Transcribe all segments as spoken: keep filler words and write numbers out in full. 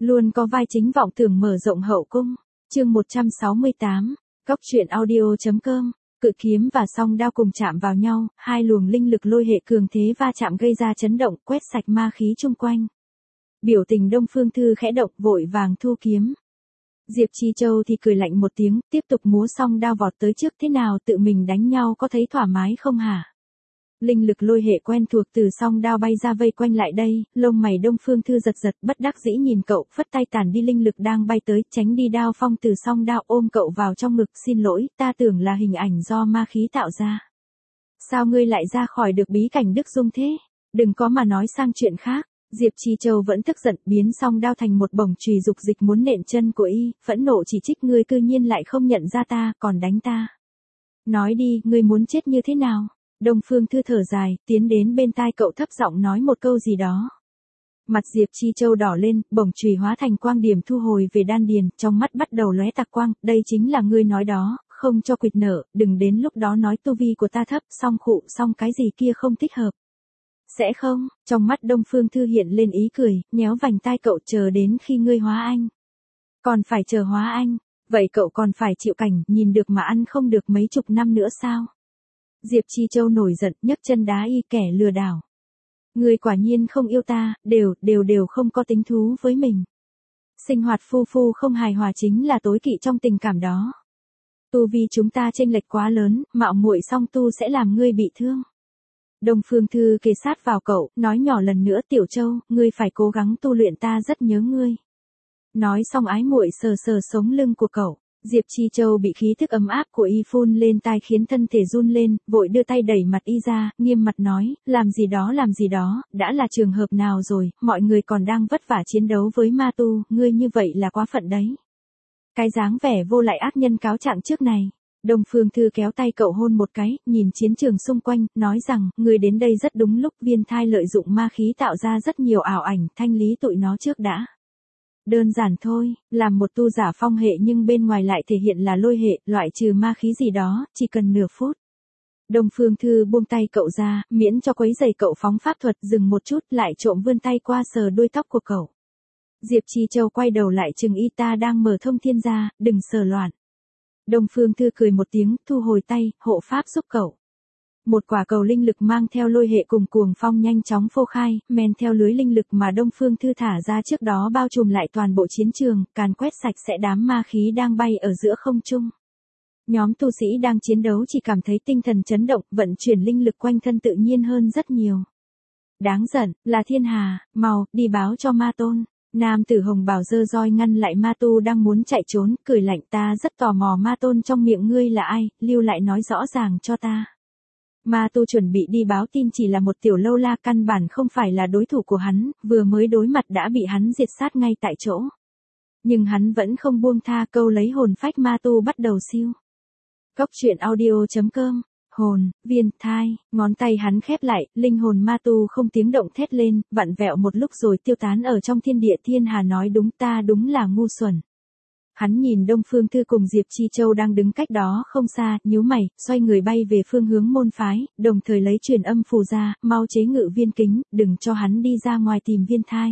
Luôn có vai chính vọng tưởng mở rộng hậu cung. Chương một trăm sáu mươi tám, Cóc truyện audio.com. Cự kiếm và song đao cùng chạm vào nhau, hai luồng linh lực lôi hệ cường thế va chạm gây ra chấn động, quét sạch ma khí chung quanh. Biểu tình Đông Phương Thư khẽ động, vội vàng thu kiếm. Diệp Chi Châu thì cười lạnh một tiếng, tiếp tục múa song đao vọt tới trước. Thế nào, tự mình đánh nhau có thấy thoải mái không hả? Linh lực lôi hệ quen thuộc từ song đao bay ra vây quanh lại đây, lông mày Đông Phương Thư giật giật, bất đắc dĩ nhìn cậu, phất tay tản đi linh lực đang bay tới, tránh đi đao phong từ song đao, ôm cậu vào trong ngực. Xin lỗi, ta tưởng là hình ảnh do ma khí tạo ra. Sao ngươi lại ra khỏi được bí cảnh Đức Dung thế? Đừng có mà nói sang chuyện khác. Diệp Chi Châu vẫn tức giận, biến song đao thành một bổng chùy dục dịch muốn nện chân của y, phẫn nộ chỉ trích, ngươi cư nhiên lại không nhận ra ta, còn đánh ta. Nói đi, ngươi muốn chết như thế nào? Đông Phương Thư thở dài, tiến đến bên tai cậu thấp giọng nói một câu gì đó. Mặt Diệp Chi Châu đỏ lên, bổng chùy hóa thành quang điểm thu hồi về đan điền, trong mắt bắt đầu lóe tạc quang, đây chính là ngươi nói đó, không cho quỵt nợ, đừng đến lúc đó nói tu vi của ta thấp, song khụ, song cái gì kia không thích hợp. Sẽ không, trong mắt Đông Phương Thư hiện lên ý cười, nhéo vành tai cậu, chờ đến khi ngươi hóa anh. Còn phải chờ hóa anh, vậy cậu còn phải chịu cảnh, nhìn được mà ăn không được mấy chục năm nữa sao? Diệp Chi Châu nổi giận, nhấc chân đá y, kẻ lừa đảo. Ngươi quả nhiên không yêu ta, đều, đều đều không có tính thú với mình. Sinh hoạt phu phu không hài hòa chính là tối kỵ trong tình cảm đó. Tu vi chúng ta chênh lệch quá lớn, mạo muội song tu sẽ làm ngươi bị thương. Đông Phương Thư kề sát vào cậu, nói nhỏ lần nữa, Tiểu Châu, ngươi phải cố gắng tu luyện, ta rất nhớ ngươi. Nói xong ái muội sờ sờ sống lưng của cậu. Diệp Chi Châu bị khí thức ấm áp của y phun lên tai khiến thân thể run lên, vội đưa tay đẩy mặt y ra, nghiêm mặt nói, làm gì đó làm gì đó, đã là trường hợp nào rồi, mọi người còn đang vất vả chiến đấu với ma tu, ngươi như vậy là quá phận đấy. Cái dáng vẻ vô lại ác nhân cáo trạng trước này. Đông Phương Thư kéo tay cậu hôn một cái, nhìn chiến trường xung quanh, nói rằng, ngươi đến đây rất đúng lúc, Viên Thai lợi dụng ma khí tạo ra rất nhiều ảo ảnh, thanh lý tụi nó trước đã. Đơn giản thôi, làm một tu giả phong hệ nhưng bên ngoài lại thể hiện là lôi hệ, loại trừ ma khí gì đó, chỉ cần nửa phút. Đông Phương Thư buông tay cậu ra, miễn cho quấy rầy cậu phóng pháp thuật, dừng một chút, lại trộm vươn tay qua sờ đuôi tóc của cậu. Diệp Chi Châu quay đầu lại chừng y, ta đang mở thông thiên ra, đừng sờ loạn. Đông Phương Thư cười một tiếng, thu hồi tay, hộ pháp giúp cậu. Một quả cầu linh lực mang theo lôi hệ cùng cuồng phong nhanh chóng phô khai, men theo lưới linh lực mà Đông Phương Thư thả ra trước đó bao trùm lại toàn bộ chiến trường, càn quét sạch sẽ đám ma khí đang bay ở giữa không trung. Nhóm tu sĩ đang chiến đấu chỉ cảm thấy tinh thần chấn động, vận chuyển linh lực quanh thân tự nhiên hơn rất nhiều. Đáng giận, là Thiên Hà, mau, đi báo cho ma tôn. Nam tử hồng bào giơ roi ngăn lại ma tu đang muốn chạy trốn, cười lạnh, ta rất tò mò ma tôn trong miệng ngươi là ai, lưu lại nói rõ ràng cho ta. Ma tu chuẩn bị đi báo tin, chỉ là một tiểu lâu la, căn bản không phải là đối thủ của hắn, vừa mới đối mặt đã bị hắn diệt sát ngay tại chỗ. Nhưng hắn vẫn không buông tha, câu lấy hồn phách ma tu bắt đầu siêu. Cóc truyện audio.com. Hồn, Viên Thai, ngón tay hắn khép lại, linh hồn ma tu không tiếng động thét lên, vặn vẹo một lúc rồi tiêu tán ở trong thiên địa. Thiên Hà nói đúng, ta đúng là ngu xuẩn. Hắn nhìn Đông Phương Thư cùng Diệp Chi Châu đang đứng cách đó không xa, nhíu mày, xoay người bay về phương hướng môn phái, đồng thời lấy truyền âm phù ra, mau chế ngự viên kính, đừng cho hắn đi ra ngoài tìm Viên Thai.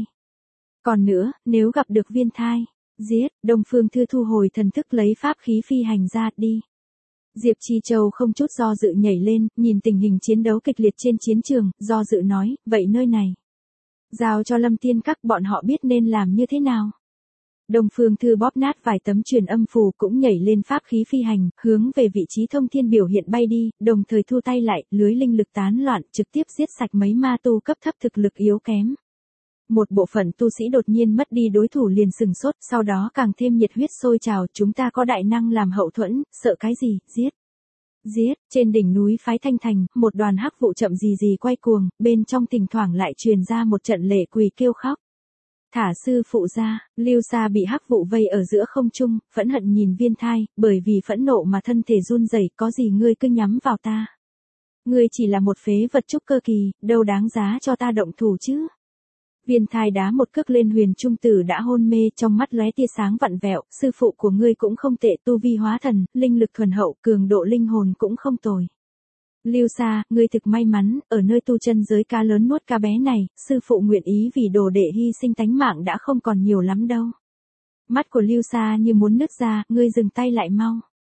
Còn nữa, nếu gặp được Viên Thai, giết. Đông Phương Thư thu hồi thần thức, lấy pháp khí phi hành ra, đi. Diệp Chi Châu không chút do dự nhảy lên, nhìn tình hình chiến đấu kịch liệt trên chiến trường, do dự nói, vậy nơi này, giao cho Lâm Tiên Các, bọn họ biết nên làm như thế nào. Đông Phương Thư bóp nát vài tấm truyền âm phù, cũng nhảy lên pháp khí phi hành, hướng về vị trí thông thiên biểu hiện bay đi, đồng thời thu tay lại, lưới linh lực tán loạn, trực tiếp giết sạch mấy ma tu cấp thấp thực lực yếu kém. Một bộ phận tu sĩ đột nhiên mất đi đối thủ liền sừng sốt, sau đó càng thêm nhiệt huyết sôi trào, chúng ta có đại năng làm hậu thuẫn, sợ cái gì, giết. Giết. Trên đỉnh núi phái Thanh Thành, một đoàn hắc vụ chậm gì gì quay cuồng, bên trong thỉnh thoảng lại truyền ra một trận lệ quỳ kêu khóc. Thả sư phụ ra, Lưu Sa bị hắc vụ vây ở giữa không trung, phẫn hận nhìn Viên Thai, bởi vì phẫn nộ mà thân thể run rẩy, có gì ngươi cứ nhắm vào ta. Ngươi chỉ là một phế vật trúc cơ kỳ, đâu đáng giá cho ta động thủ chứ. Viên Thai đá một cước lên Huyền Trung Tử đã hôn mê, trong mắt lóe tia sáng vặn vẹo, sư phụ của ngươi cũng không tệ, tu vi hóa thần, linh lực thuần hậu, cường độ linh hồn cũng không tồi. Lưu Sa, ngươi thực may mắn, ở nơi tu chân giới cá lớn nuốt cá bé này, sư phụ nguyện ý vì đồ đệ hy sinh tánh mạng đã không còn nhiều lắm đâu. Mắt của Lưu Sa như muốn nứt ra, ngươi dừng tay lại mau.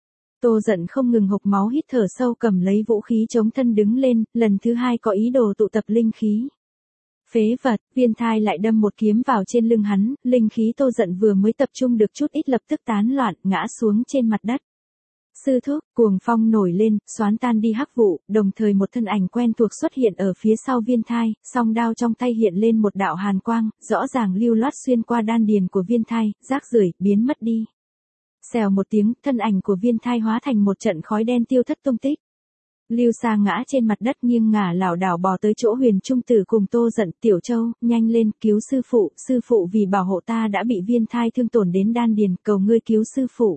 Tô Dận không ngừng hộc máu hít thở sâu cầm lấy vũ khí chống thân đứng lên, lần thứ hai có ý đồ tụ tập linh khí. Phế vật, Viên Thai lại đâm một kiếm vào trên lưng hắn, linh khí Tô Dận vừa mới tập trung được chút ít lập tức tán loạn, ngã xuống trên mặt đất. Sư thúc, cuồng phong nổi lên, xoán tan đi hắc vụ, đồng thời một thân ảnh quen thuộc xuất hiện ở phía sau Viên Thai, song đao trong tay hiện lên một đạo hàn quang, rõ ràng lưu loát xuyên qua đan điền của Viên Thai, rác rưởi biến mất đi. Xèo một tiếng, thân ảnh của Viên Thai hóa thành một trận khói đen tiêu thất tung tích. Lưu Sa ngã trên mặt đất nghiêng ngả lảo đảo bò tới chỗ Huyền Trung Tử cùng Tô Dận, Tiểu Châu, nhanh lên, cứu sư phụ, sư phụ vì bảo hộ ta đã bị Viên Thai thương tổn đến đan điền, cầu ngươi cứu sư phụ.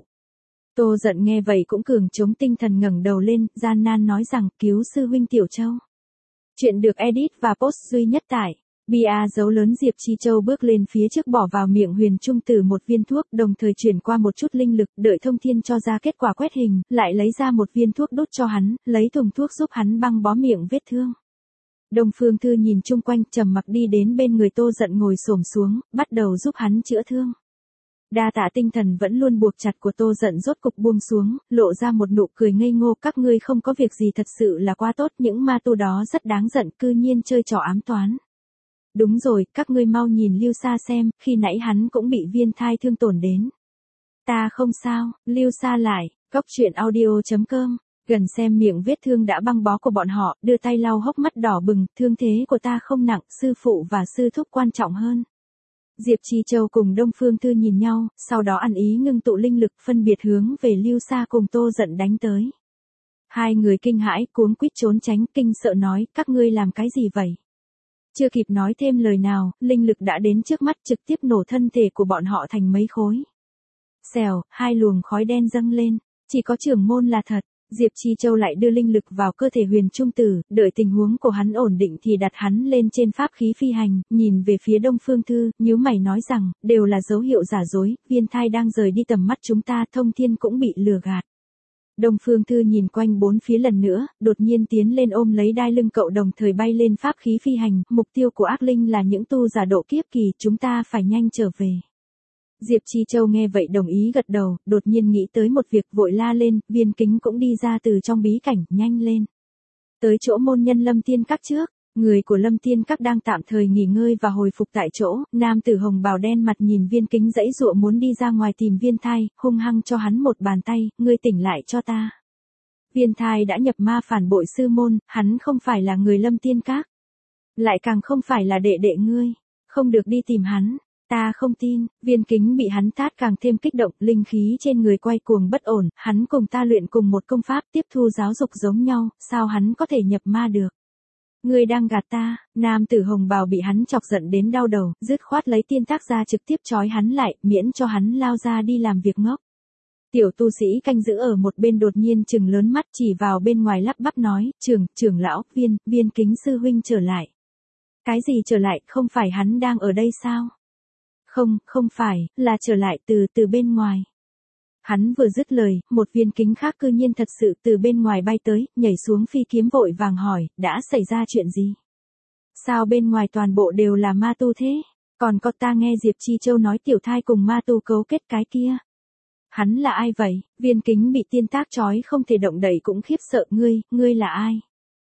Tô Dận nghe vậy cũng cường chống tinh thần ngẩng đầu lên, gian nan nói rằng, cứu sư huynh Tiểu Châu. Chuyện được edit và post duy nhất tại bia dấu lớn. Diệp Chi Châu bước lên phía trước bỏ vào miệng Huyền Trung Tử một viên thuốc, đồng thời chuyển qua một chút linh lực, đợi Thông Thiên cho ra kết quả quét hình, lại lấy ra một viên thuốc đút cho hắn, lấy thùng thuốc giúp hắn băng bó miệng vết thương. Đông Phương Thư nhìn chung quanh, trầm mặc đi đến bên người Tô Dận ngồi xổm xuống, bắt đầu giúp hắn chữa thương. Đa tạ tinh thần vẫn luôn buộc chặt của Tô Dận rốt cục buông xuống, lộ ra một nụ cười ngây ngô, các ngươi không có việc gì thật sự là quá tốt, những ma tu đó rất đáng giận, cư nhiên chơi trò ám toán. Đúng rồi, các ngươi mau nhìn Lưu Sa xem, khi nãy hắn cũng bị Viên Thai thương tổn đến. Ta không sao, Lưu Sa lại, cóc truyện audio chấm com, gần xem miệng vết thương đã băng bó của bọn họ, đưa tay lau hốc mắt đỏ bừng, thương thế của ta không nặng, sư phụ và sư thúc quan trọng hơn. Diệp Chi Châu cùng Đông Phương Thư nhìn nhau, sau đó ăn ý ngưng tụ linh lực phân biệt hướng về Lưu Sa cùng Tô Dận đánh tới. Hai người kinh hãi, cuống quýt trốn tránh, kinh sợ nói, các ngươi làm cái gì vậy? Chưa kịp nói thêm lời nào, linh lực đã đến trước mắt trực tiếp nổ thân thể của bọn họ thành mấy khối. Xèo, hai luồng khói đen dâng lên, chỉ có trưởng môn là thật. Diệp Chi Châu lại đưa linh lực vào cơ thể Huyền Trung Tử, đợi tình huống của hắn ổn định thì đặt hắn lên trên pháp khí phi hành, nhìn về phía Đông Phương Thư, nhíu mày nói rằng, đều là dấu hiệu giả dối, Viên Thai đang rời đi tầm mắt chúng ta, Thông Thiên cũng bị lừa gạt. Đông Phương Thư nhìn quanh bốn phía lần nữa, đột nhiên tiến lên ôm lấy đai lưng cậu đồng thời bay lên pháp khí phi hành, mục tiêu của ác linh là những tu giả độ kiếp kỳ, chúng ta phải nhanh trở về. Diệp Chi Châu nghe vậy đồng ý gật đầu, đột nhiên nghĩ tới một việc vội la lên, Viên Kính cũng đi ra từ trong bí cảnh, nhanh lên. Tới chỗ môn nhân Lâm Tiên Các trước, người của Lâm Tiên Các đang tạm thời nghỉ ngơi và hồi phục tại chỗ, nam tử hồng bào đen mặt nhìn Viên Kính giãy giụa muốn đi ra ngoài tìm Viên Thai, hung hăng cho hắn một bàn tay, ngươi tỉnh lại cho ta. Viên Thai đã nhập ma phản bội sư môn, hắn không phải là người Lâm Tiên Các. Lại càng không phải là đệ đệ ngươi, không được đi tìm hắn. Ta không tin, Viên Kính bị hắn tát càng thêm kích động, linh khí trên người quay cuồng bất ổn, hắn cùng ta luyện cùng một công pháp tiếp thu giáo dục giống nhau, sao hắn có thể nhập ma được? Ngươi đang gạt ta, nam tử hồng bào bị hắn chọc giận đến đau đầu, dứt khoát lấy tiên tác ra trực tiếp trói hắn lại, miễn cho hắn lao ra đi làm việc ngốc. Tiểu tu sĩ canh giữ ở một bên đột nhiên trừng lớn mắt chỉ vào bên ngoài lắp bắp nói, trưởng, trưởng lão, viên, Viên Kính sư huynh trở lại. Cái gì trở lại, không phải hắn đang ở đây sao? Không, không phải, là trở lại từ từ bên ngoài. Hắn vừa dứt lời, một Viên Kính khác cư nhiên thật sự từ bên ngoài bay tới, nhảy xuống phi kiếm vội vàng hỏi, đã xảy ra chuyện gì? Sao bên ngoài toàn bộ đều là ma tu thế? Còn có ta nghe Diệp Chi Châu nói Tiểu Thai cùng ma tu cấu kết cái kia. Hắn là ai vậy? Viên Kính bị tiên tác trói không thể động đậy cũng khiếp sợ, ngươi, ngươi là ai?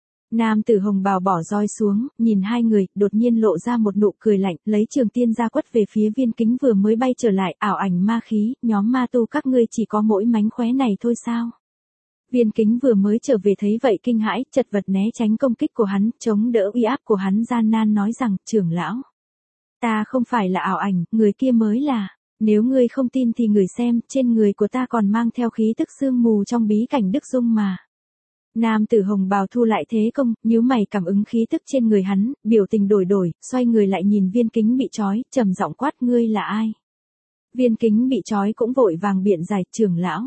Nam tử hồng bào bỏ roi xuống, nhìn hai người, đột nhiên lộ ra một nụ cười lạnh, lấy trường tiên ra quất về phía Viên Kính vừa mới bay trở lại, ảo ảnh ma khí, nhóm ma tu các ngươi chỉ có mỗi mánh khóe này thôi sao? Viên Kính vừa mới trở về thấy vậy kinh hãi, chật vật né tránh công kích của hắn, chống đỡ uy áp của hắn gian nan nói rằng, trưởng lão. Ta không phải là ảo ảnh, người kia mới là. Nếu ngươi không tin thì người xem, trên người của ta còn mang theo khí tức sương mù trong bí cảnh Đức Dung mà. Nam tử hồng bào thu lại thế công, nhíu mày cảm ứng khí tức trên người hắn, biểu tình đổi đổi, xoay người lại nhìn Viên Kính bị trói, trầm giọng quát, ngươi là ai? Viên Kính bị trói cũng vội vàng biện giải, trưởng lão.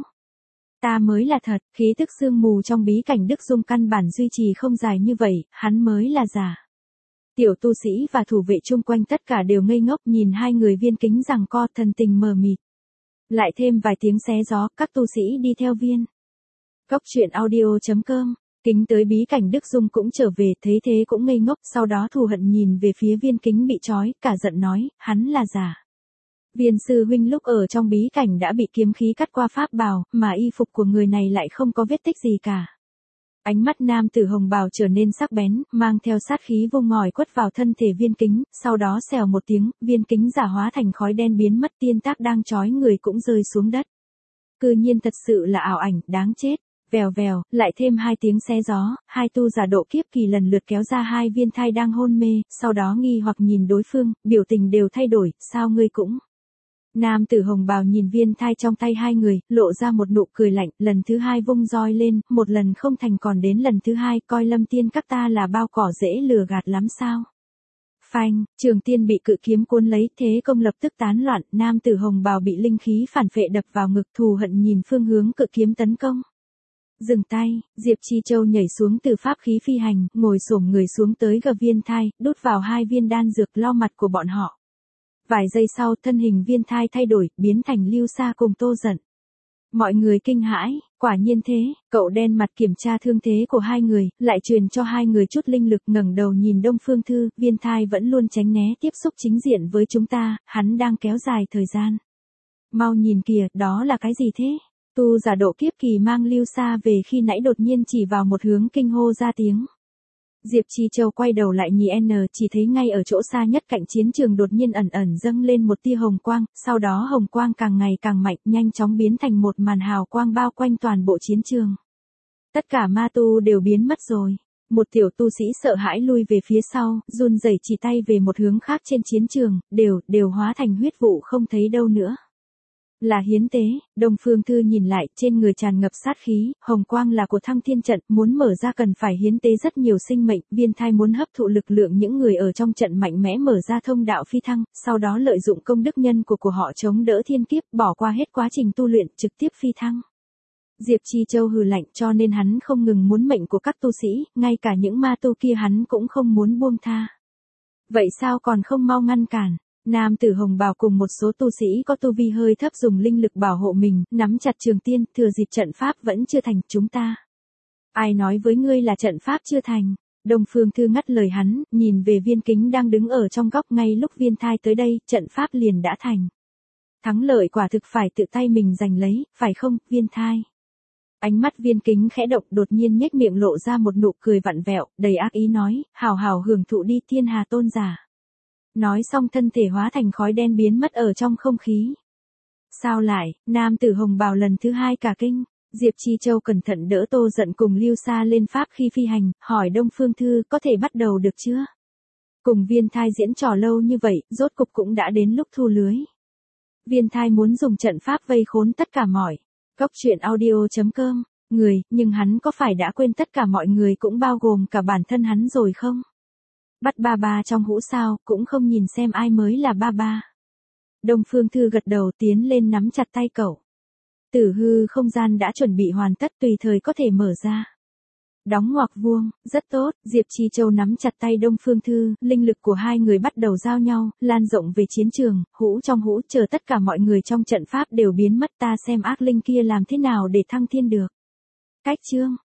Ta mới là thật, khí tức sương mù trong bí cảnh Đức Dung căn bản duy trì không dài như vậy, hắn mới là giả. Tiểu tu sĩ và thủ vệ chung quanh tất cả đều ngây ngốc nhìn hai người Viên Kính giằng co, thần tình mờ mịt. Lại thêm vài tiếng xé gió, các tu sĩ đi theo Viên. cóc truyện audio chấm com Kính tới bí cảnh Đức Dung cũng trở về, thấy thế cũng ngây ngốc, sau đó thù hận nhìn về phía Viên Kính bị trói, cả giận nói, hắn là giả. Viên sư huynh lúc ở trong bí cảnh đã bị kiếm khí cắt qua pháp bào, mà y phục của người này lại không có vết tích gì cả. Ánh mắt nam tử hồng bào trở nên sắc bén, mang theo sát khí vô ngòi quất vào thân thể Viên Kính, sau đó xèo một tiếng, Viên Kính giả hóa thành khói đen biến mất, tiên tác đang trói người cũng rơi xuống đất. Cư nhiên thật sự là ảo ảnh, đáng chết. Vèo vèo, lại thêm hai tiếng xé gió, hai tu giả độ kiếp kỳ lần lượt kéo ra hai viên thai đang hôn mê, sau đó nghi hoặc nhìn đối phương, biểu tình đều thay đổi, sao ngươi cũng. Nam tử hồng bào nhìn viên thai trong tay hai người, lộ ra một nụ cười lạnh, lần thứ hai vung roi lên, một lần không thành còn đến lần thứ hai, coi Lâm Tiên các ta là bao cỏ dễ lừa gạt lắm sao. Phanh, Trường Tiên bị cự kiếm cuốn lấy, thế công lập tức tán loạn, nam tử hồng bào bị linh khí phản phệ đập vào ngực, thù hận nhìn phương hướng cự kiếm tấn công. Dừng tay, Diệp Chi Châu nhảy xuống từ pháp khí phi hành, ngồi xổm người xuống tới gập viên thai, đút vào hai viên đan dược lau mặt của bọn họ. Vài giây sau, thân hình viên thai thay đổi, biến thành Lưu Sa cùng Tô Dận. Mọi người kinh hãi, quả nhiên thế, cậu đen mặt kiểm tra thương thế của hai người, lại truyền cho hai người chút linh lực, ngẩng đầu nhìn Đông Phương Thư, viên thai vẫn luôn tránh né tiếp xúc chính diện với chúng ta, hắn đang kéo dài thời gian. Mau nhìn kìa, đó là cái gì thế? Tu giả độ kiếp kỳ mang Lưu Sa về khi nãy đột nhiên chỉ vào một hướng kinh hô ra tiếng. Diệp Chi Châu quay đầu lại nhìn N, chỉ thấy ngay ở chỗ xa nhất cạnh chiến trường đột nhiên ẩn ẩn dâng lên một tia hồng quang, sau đó hồng quang càng ngày càng mạnh, nhanh chóng biến thành một màn hào quang bao quanh toàn bộ chiến trường. Tất cả ma tu đều biến mất rồi. Một tiểu tu sĩ sợ hãi lui về phía sau, run rẩy chỉ tay về một hướng khác trên chiến trường, đều, đều hóa thành huyết vụ không thấy đâu nữa. Là hiến tế, Đông Phương Thư nhìn lại, trên người tràn ngập sát khí, hồng quang là của Thăng Thiên trận, muốn mở ra cần phải hiến tế rất nhiều sinh mệnh, viên thai muốn hấp thụ lực lượng những người ở trong trận mạnh mẽ mở ra thông đạo phi thăng, sau đó lợi dụng công đức nhân của của họ chống đỡ thiên kiếp, bỏ qua hết quá trình tu luyện, trực tiếp phi thăng. Diệp Chi Châu hừ lạnh, cho nên hắn không ngừng muốn mệnh của các tu sĩ, ngay cả những ma tu kia hắn cũng không muốn buông tha. Vậy sao còn không mau ngăn cản? Nam tử hồng bào cùng một số tu sĩ có tu vi hơi thấp dùng linh lực bảo hộ mình, nắm chặt trường tiên, thừa dịp trận pháp vẫn chưa thành, chúng ta. Ai nói với ngươi là trận pháp chưa thành? Đông Phương Thư ngắt lời hắn, nhìn về Viên Kính đang đứng ở trong góc, ngay lúc viên thai tới đây, trận pháp liền đã thành. Thắng lợi quả thực phải tự tay mình giành lấy, phải không, viên thai? Ánh mắt Viên Kính khẽ động, đột nhiên nhếch miệng lộ ra một nụ cười vặn vẹo, đầy ác ý nói, hào hào hưởng thụ đi thiên hà tôn giả. Nói xong thân thể hóa thành khói đen biến mất ở trong không khí. Sao lại, nam tử hồng bào lần thứ hai cả kinh, Diệp Chi Châu cẩn thận đỡ Tô Dận cùng Lưu Sa lên pháp khi phi hành, hỏi Đông Phương Thư có thể bắt đầu được chưa? Cùng viên thai diễn trò lâu như vậy, rốt cục cũng đã đến lúc thu lưới. Viên thai muốn dùng trận pháp vây khốn tất cả mọi. Cốc truyện audio chấm com, người, nhưng hắn có phải đã quên tất cả mọi người cũng bao gồm cả bản thân hắn rồi không? Bắt ba ba trong hũ sao, cũng không nhìn xem ai mới là ba ba. Đông Phương Thư gật đầu tiến lên nắm chặt tay cậu. Tử hư không gian đã chuẩn bị hoàn tất, tùy thời có thể mở ra. Đóng ngoặc vuông, rất tốt, Diệp Chi Châu nắm chặt tay Đông Phương Thư, linh lực của hai người bắt đầu giao nhau, lan rộng về chiến trường, hũ trong hũ, chờ tất cả mọi người trong trận pháp đều biến mất, ta xem ác linh kia làm thế nào để thăng thiên được. Cách chương.